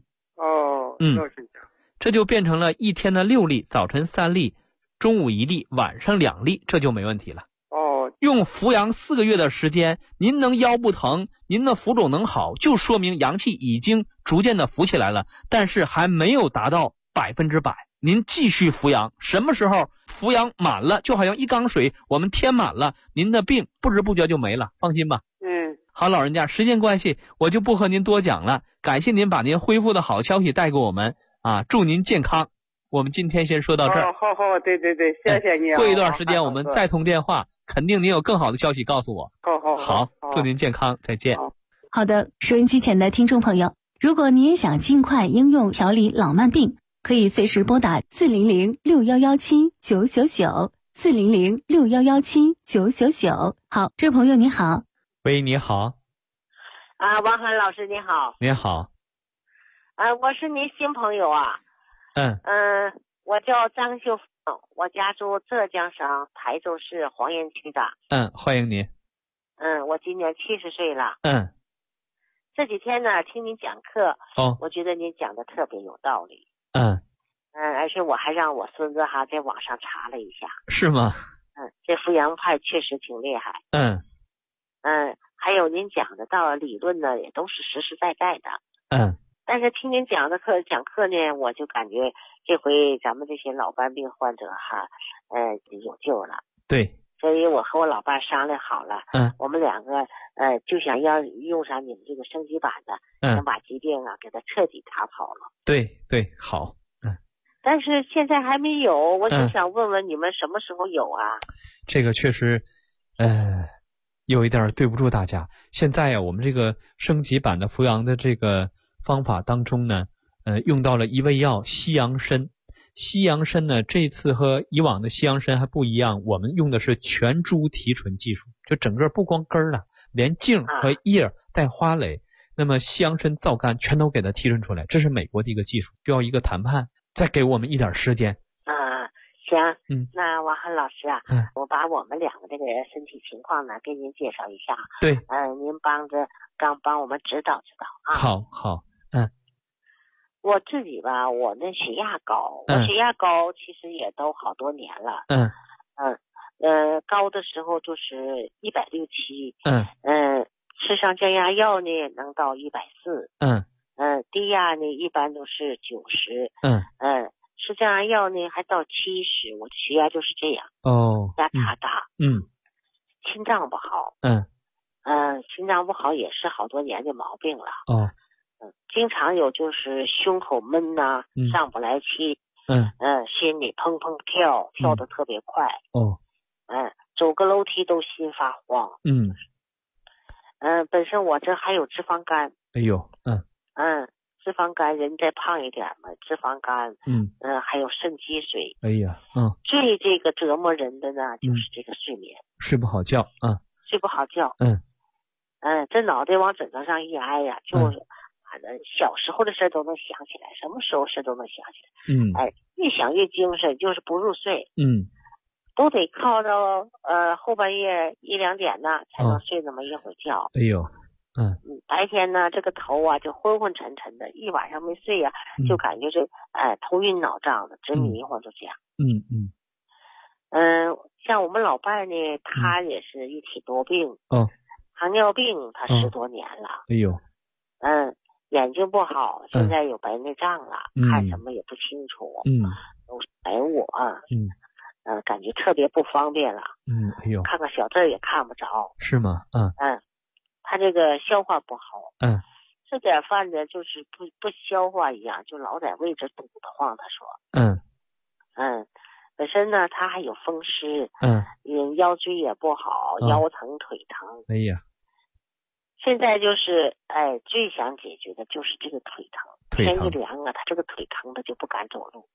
D: 这就变成了一天的6粒，早晨3粒，中午1粒，晚上2粒，这就没问题了。用扶阳4个月的时间，您能腰不疼，您的浮肿能好，就说明阳气已经逐渐的浮起来了，但是还没有达到100%。您继续扶阳，什么时候扶阳满了，就好像一缸水我们填满了，您的病不知不觉就没了，放心吧。好，老人家，时间关系我就不和您多讲了，感谢您把您恢复的好消息带给我们啊，祝您健康。我们今天先说到这儿。
G: 好，对，谢谢你。
D: 过一段时间我们再通电话，肯定您有更好的消息告诉我。好，祝您健康，再见。
C: 好的，收音机前的听众朋友，如果你也想尽快应用调理老慢病，可以随时拨打400-6117-999，400-6117-999。好，这位朋友你好。
D: 喂，你好。
H: 王涵老师你好。
D: 你好。
H: 我是您新朋友啊。我叫张秀凤，我家住浙江省台州市黄岩区的。
D: 欢迎您。
H: 我今年70岁了。这几天呢，听您讲课，我觉得您讲的特别有道理。而且我还让我孙子在网上查了一下。
D: 是吗？
H: 这扶阳派确实挺厉害。还有您讲的道理论呢，也都是实实在在的。但是听您讲课呢，我就感觉这回咱们这些老斑病患者有救了。
D: 对。
H: 所以我和我老伴商量好了，我们2个就想要用上你们这个升级版的，能把疾病给它彻底打跑了。
D: 对，好。
H: 但是现在还没有，我就想问问你们什么时候有啊？
D: 这个确实，有一点对不住大家。现在呀，我们这个升级版的扶阳的这个方法当中呢，用到了一味药西洋参。西洋参呢，这次和以往的西洋参还不一样，我们用的是全株提纯技术，就整个不光根儿了，连茎和叶带花蕾，那么西洋参皂苷全都给它提纯出来，这是美国的一个技术，需要一个谈判，再给我们一点时间。
H: 行，那王涵老师啊，我把我们2个这个身体情况呢，给您介绍一下。
D: 对，
H: 您帮我们指导指导啊。
D: 好，
H: 我自己吧，我那血压高，我血压高其实也都好多年了。高的时候就是167，吃上降压药呢能到140，低压呢一般都是90，吃降压药呢还到70，我的血压就是这样。压差大，心脏不好，心脏不好也是好多年的毛病了。经常有就是胸口闷呐，上不来气，心里砰砰跳得特别快，走个楼梯都心发慌，本身我这还有脂肪肝，脂肪肝人再胖一点嘛，脂肪肝，还有肾积水，最这个折磨人的呢就是这个睡眠，
D: 睡不好觉，
H: 这脑袋往枕头上一挨呀，就是小时候的事都能想起来，什么时候事都能想起来，越想越精神，就是不入睡，都得靠到后半夜1、2点呢才能睡那么一会儿觉。白天呢这个头啊就昏昏沉沉的，一晚上没睡呀，就感觉这头晕脑胀的，直迷糊，就这样。像我们老伴呢，他也是一体多病，糖尿病他10多年了，眼睛不好，现在有白内障了，看什么也不清楚，都是白雾啊，感觉特别不方便了，看个小字也看不着。
D: 是吗？
H: 他这个消化不好，吃点饭呢就是不消化一样，就老在胃这堵得慌。他说，本身呢他还有风湿，腰椎也不好，腰疼腿疼。现在就是最想解决的就是这个腿疼，天一凉啊，他这个腿疼的就不敢走路，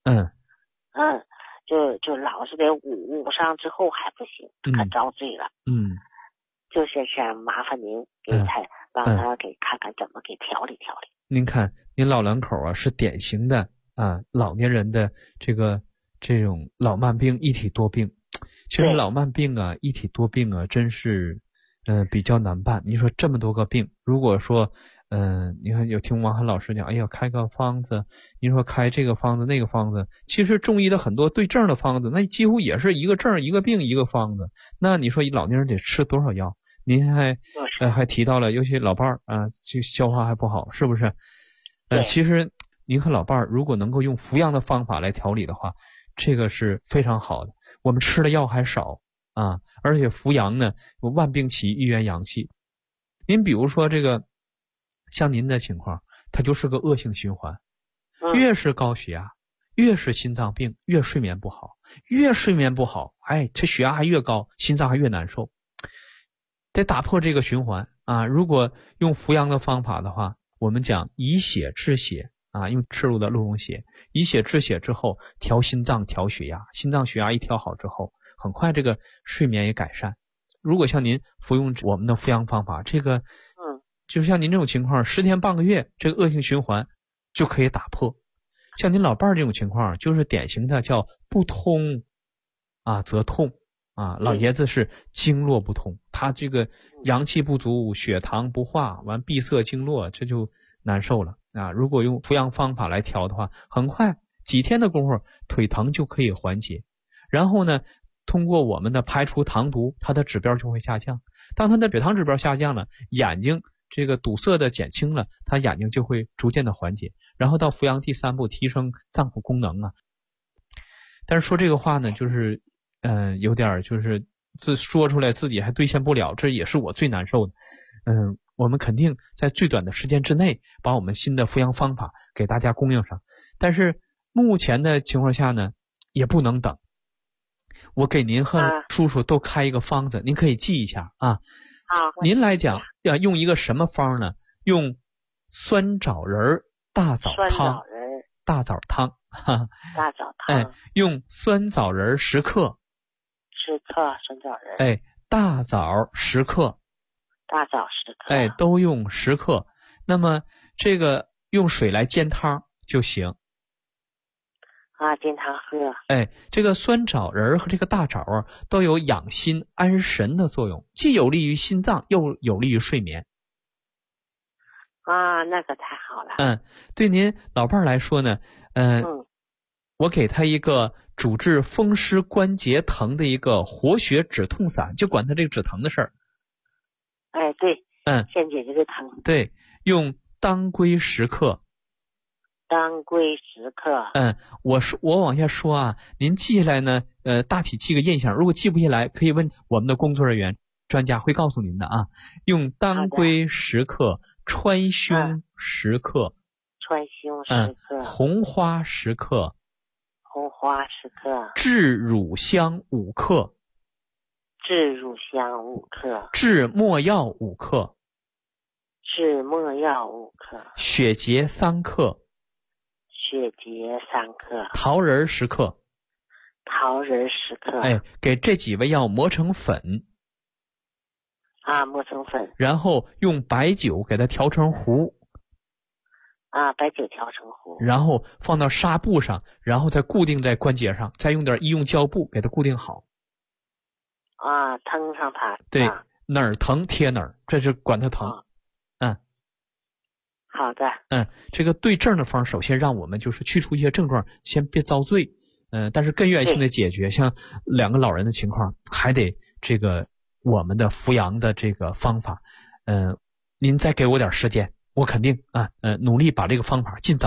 H: 就老是得捂上之后还不行，可遭罪了，就是想麻烦您给他让他给看看怎么给调理调理。
D: 您看您老两口啊是典型的老年人的这种老慢病一体多病，其实老慢病啊一体多病啊真是比较难办。你说这么多个病，如果说
F: 你看有听王涵老师讲，哎呀，开个方子，你说开这个方子那个方子，其实中医的很多对症的方子，那几乎也是一个症一个病一个方子。那你说老年人得吃多少药？您还提到了，尤其老伴儿啊，就消化还不好，是不是？其实您和老伴儿如果能够用服药的方法来调理的话，这个是非常好的。我们吃的药还少啊，而且扶阳呢，万病齐，一元阳气。您比如说这个。像您的情况，它就是个恶性循环，越是高血压，越是心脏病，越睡眠不好，越睡眠不好，这血压还越高，心脏还越难受。得打破这个循环啊！如果用扶阳的方法的话，我们讲以血治血啊，用赤露的鹿茸血，以血治血之后，调心脏调血压，心脏血压一调好之后，很快这个睡眠也改善。如果像您服用我们的扶阳方法，这个就是像您这种情况，10天半个月，这个恶性循环就可以打破。像您老伴儿这种情况，就是典型的叫不通啊则痛啊，老爷子是经络不通，他这个阳气不足，血糖不化，完闭塞经络，这就难受了啊。如果用扶阳方法来调的话，很快几天的功夫，腿疼就可以缓解。然后呢，通过我们的排除糖毒，它的指标就会下降。当它的血糖指标下降了，眼睛这个堵塞的减轻了，他眼睛就会逐渐的缓解，然后到扶阳第3步，提升脏腑功能啊。但是说这个话呢，就是有点就是说出来自己还兑现不了，这也是我最难受的。我们肯定在最短的时间之内把我们新的扶阳方法给大家供应上，但是目前的情况下呢，也不能等。我给您和叔叔都开一个方子，您可以记一下啊。您来讲要用一个什么方呢？用酸枣仁大枣汤，大枣汤，用酸枣仁10克
H: 酸枣仁，
F: 大枣10克，都用10克。那么这个用水来煎汤就行。
H: 煎汤喝。
F: 这个酸枣仁和这个大枣都有养心安神的作用，既有利于心脏，又有利于睡眠。
H: 那个太好了。
F: 对您老伴儿来说呢，我给他一个主治风湿关节疼的一个活血止痛散，就管他这个止疼的事儿。
H: 对。先解决这个疼。
F: 对，用当归10克。
H: 当归10克。
F: 我往下说啊，您记下来呢，大体记个印象。如果记不下来，可以问我们的工作人员，专家会告诉您的啊。用当归10克，川芎10克，红花10克，炙乳香5克，炙没药5克，血竭3克，桃仁10克，给这几味药磨成粉，
H: 磨成粉，
F: 然后用白酒给它调成糊，
H: 白酒调成糊，
F: 然后放到纱布上，然后再固定在关节上，再用点医用胶布给它固定好。
H: 疼上它。
F: 对，哪儿疼贴哪儿，这是管它疼。
H: 好的。
F: 这个对症的方，首先让我们就是去除一些症状，先别遭罪。但是根源性的解决，像2个老人的情况，还得这个我们的扶阳的这个方法。您再给我点时间，我肯定努力把这个方法尽早